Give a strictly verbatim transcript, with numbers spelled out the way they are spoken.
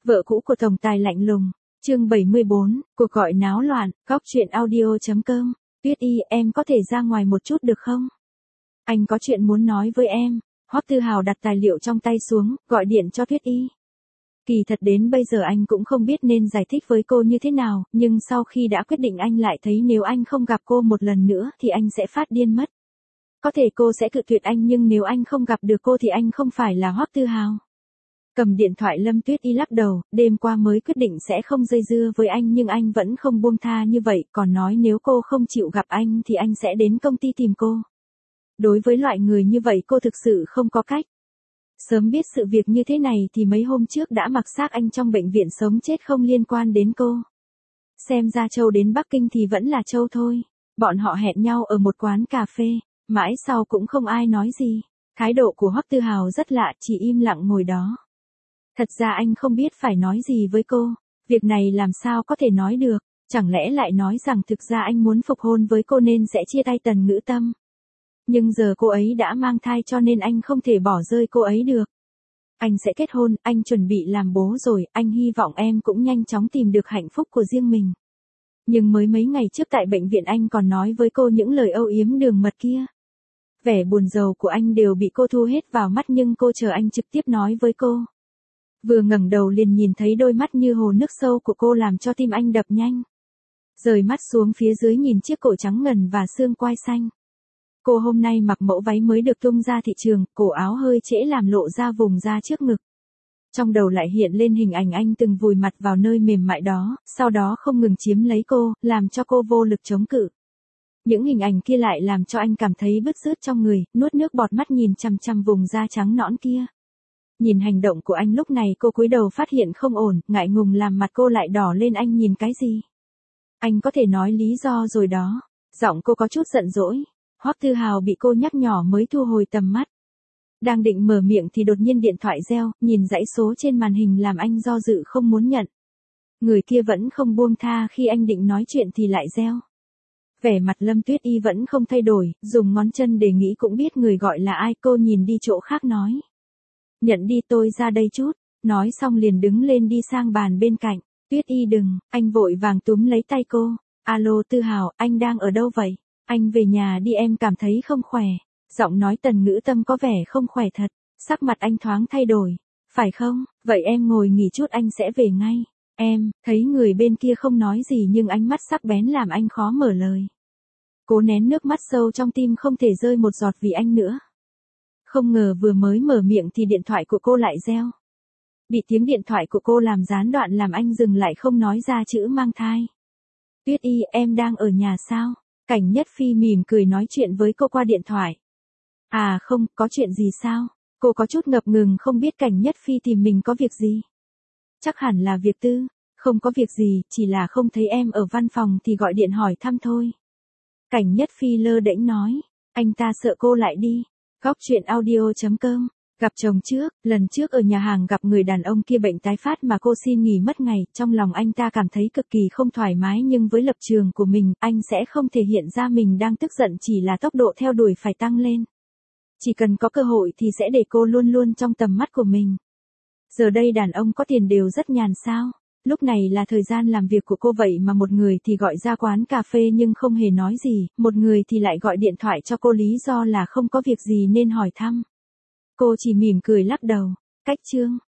Vợ cũ của tổng tài lạnh lùng. Chương bảy mươi bốn, cuộc gọi náo loạn, góc chuyện audio.com. Tuyết Y, em có thể ra ngoài một chút được không? Anh có chuyện muốn nói với em. Hoắc Tư Hào đặt tài liệu trong tay xuống, gọi điện cho Tuyết Y. Kỳ thật đến bây giờ anh cũng không biết nên giải thích với cô như thế nào, nhưng sau khi đã quyết định anh lại thấy nếu anh không gặp cô một lần nữa thì anh sẽ phát điên mất. Có thể cô sẽ cự tuyệt anh nhưng nếu anh không gặp được cô thì anh không phải là Hoắc Tư Hào. Cầm điện thoại Lâm Tuyết Y lắc đầu, đêm qua mới quyết định sẽ không dây dưa với anh nhưng anh vẫn không buông tha như vậy, còn nói nếu cô không chịu gặp anh thì anh sẽ đến công ty tìm cô. Đối với loại người như vậy cô thực sự không có cách. Sớm biết sự việc như thế này thì mấy hôm trước đã mặc xác anh trong bệnh viện sống chết không liên quan đến cô. Xem ra Châu đến Bắc Kinh thì vẫn là Châu thôi. Bọn họ hẹn nhau ở một quán cà phê, mãi sau cũng không ai nói gì. Thái độ của Hoắc Tư Hào rất lạ, chỉ im lặng ngồi đó. Thật ra anh không biết phải nói gì với cô. Việc này làm sao có thể nói được, chẳng lẽ lại nói rằng thực ra anh muốn phục hôn với cô nên sẽ chia tay Tần Ngữ Tâm. Nhưng giờ cô ấy đã mang thai cho nên anh không thể bỏ rơi cô ấy được. Anh sẽ kết hôn, anh chuẩn bị làm bố rồi, anh hy vọng em cũng nhanh chóng tìm được hạnh phúc của riêng mình. Nhưng mới mấy ngày trước tại bệnh viện anh còn nói với cô những lời âu yếm đường mật kia. Vẻ buồn rầu của anh đều bị cô thu hết vào mắt nhưng cô chờ anh trực tiếp nói với cô. Vừa ngẩng đầu liền nhìn thấy đôi mắt như hồ nước sâu của cô làm cho tim anh đập nhanh. Rời mắt xuống phía dưới nhìn chiếc cổ trắng ngần và xương quai xanh. Cô hôm nay mặc mẫu váy mới được tung ra thị trường, cổ áo hơi trễ làm lộ ra vùng da trước ngực. Trong đầu lại hiện lên hình ảnh anh từng vùi mặt vào nơi mềm mại đó, sau đó không ngừng chiếm lấy cô, làm cho cô vô lực chống cự. Những hình ảnh kia lại làm cho anh cảm thấy bứt rứt trong người, nuốt nước bọt mắt nhìn chằm chằm vùng da trắng nõn kia. Nhìn hành động của anh lúc này cô cúi đầu phát hiện không ổn, ngại ngùng làm mặt cô lại đỏ lên. Anh nhìn cái gì? Anh có thể nói lý do rồi đó. Giọng cô có chút giận dỗi. Hoắc Tư Hào bị cô nhắc nhỏ mới thu hồi tầm mắt. Đang định mở miệng thì đột nhiên điện thoại reo, nhìn dãy số trên màn hình làm anh do dự không muốn nhận. Người kia vẫn không buông tha, khi anh định nói chuyện thì lại reo. Vẻ mặt Lâm Tuyết Y vẫn không thay đổi, dùng ngón chân để nghĩ cũng biết người gọi là ai. Cô nhìn đi chỗ khác nói. Nhận đi, tôi ra đây chút. Nói xong liền đứng lên đi sang bàn bên cạnh. Tuyết Y đừng, anh vội vàng túm lấy tay cô. Alo Tư Hào, anh đang ở đâu vậy? Anh về nhà đi, em cảm thấy không khỏe. Giọng nói Tần Ngữ Tâm có vẻ không khỏe thật. Sắc mặt anh thoáng thay đổi. Phải không? Vậy em ngồi nghỉ chút, anh sẽ về ngay. Em, thấy người bên kia không nói gì nhưng ánh mắt sắc bén làm anh khó mở lời. Cố nén nước mắt sâu trong tim không thể rơi một giọt vì anh nữa. Không ngờ vừa mới mở miệng thì điện thoại của cô lại reo. Bị tiếng điện thoại của cô làm gián đoạn làm anh dừng lại không nói ra chữ mang thai. Tuyết Y, em đang ở nhà sao? Cảnh Nhất Phi mỉm cười nói chuyện với cô qua điện thoại. À không, có chuyện gì sao? Cô có chút ngập ngừng không biết Cảnh Nhất Phi tìm mình có việc gì. Chắc hẳn là việc tư, không có việc gì, chỉ là không thấy em ở văn phòng thì gọi điện hỏi thăm thôi. Cảnh Nhất Phi lơ đễnh nói, anh ta sợ cô lại đi. Góc chuyện audio.com. Gặp chồng trước, lần trước ở nhà hàng gặp người đàn ông kia bệnh tái phát mà cô xin nghỉ mất ngày, trong lòng anh ta cảm thấy cực kỳ không thoải mái nhưng với lập trường của mình, anh sẽ không thể hiện ra mình đang tức giận, chỉ là tốc độ theo đuổi phải tăng lên. Chỉ cần có cơ hội thì sẽ để cô luôn luôn trong tầm mắt của mình. Giờ đây đàn ông có tiền đều rất nhàn sao? Lúc này là thời gian làm việc của cô vậy mà một người thì gọi ra quán cà phê nhưng không hề nói gì, một người thì lại gọi điện thoại cho cô lý do là không có việc gì nên hỏi thăm. Cô chỉ mỉm cười lắc đầu. Cách chương.